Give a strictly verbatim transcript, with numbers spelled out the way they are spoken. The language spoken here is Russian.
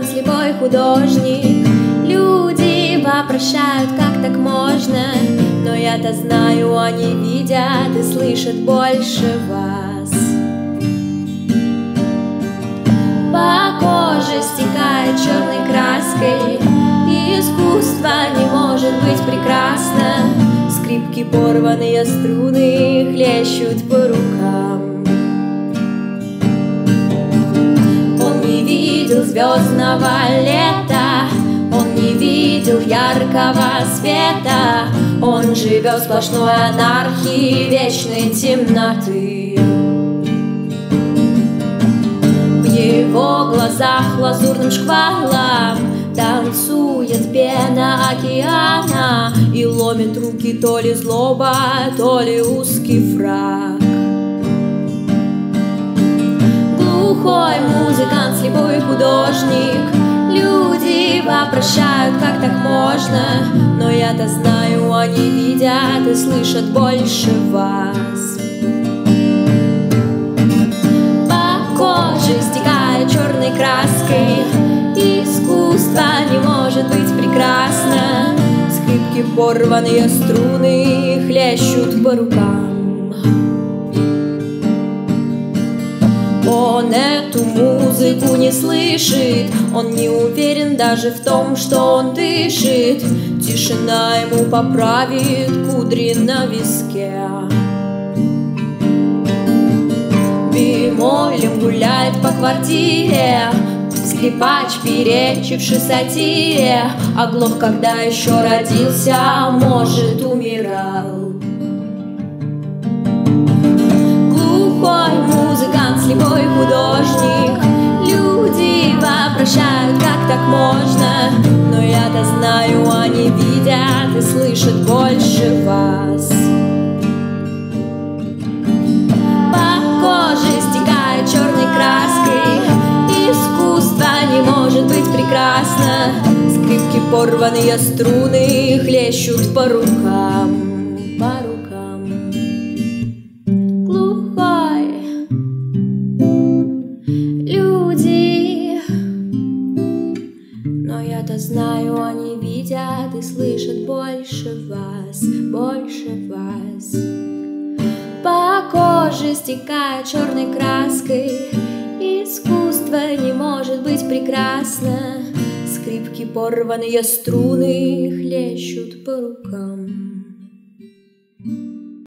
музыкант, слепой художник. Люди вопрошают, как так можно, но я-то знаю, они видят и слышат больше вас. По коже стекает черной краской, и искусство не может быть прекрасно. Скрипки, порванные струны хлещут по рукам. Он не видел звездного лета, он не видел яркого света. Он живет в сплошной анархии вечной темноты. В его глазах лазурным шквалом танцует пена океана и ломит руки то ли злоба, то ли узкий фрак. Глухой музыкант, слепой художник. Люди вопрошают, как так можно, но я-то знаю, они видят и слышат больше вас. По коже стекает черной краской, искусство не может быть прекрасно. Скрипки, порванные струны хлещут по рукам. Он эту музыку не слышит, он не уверен даже в том, что он дышит. Тишина ему поправит кудри на виске. Бемолем гуляет по квартире скрипач, перечивший сатире. Оглох, когда еще родился, может, умирал. Глухой музыкант, слепой художник. Люди вопрошают, как так можно, но я-то знаю, они видят и слышат больше вас. По коже стекает черной краской, искусство не может быть прекрасно. Скрипки, порванные струны хлещут по рукам, по рукам. Глухой люди, но я-то знаю, они видят и слышат больше вас, больше вас. По коже стекает черной краской, искусство не может быть прекрасно. Скрипки, порванные струны хлещут по рукам.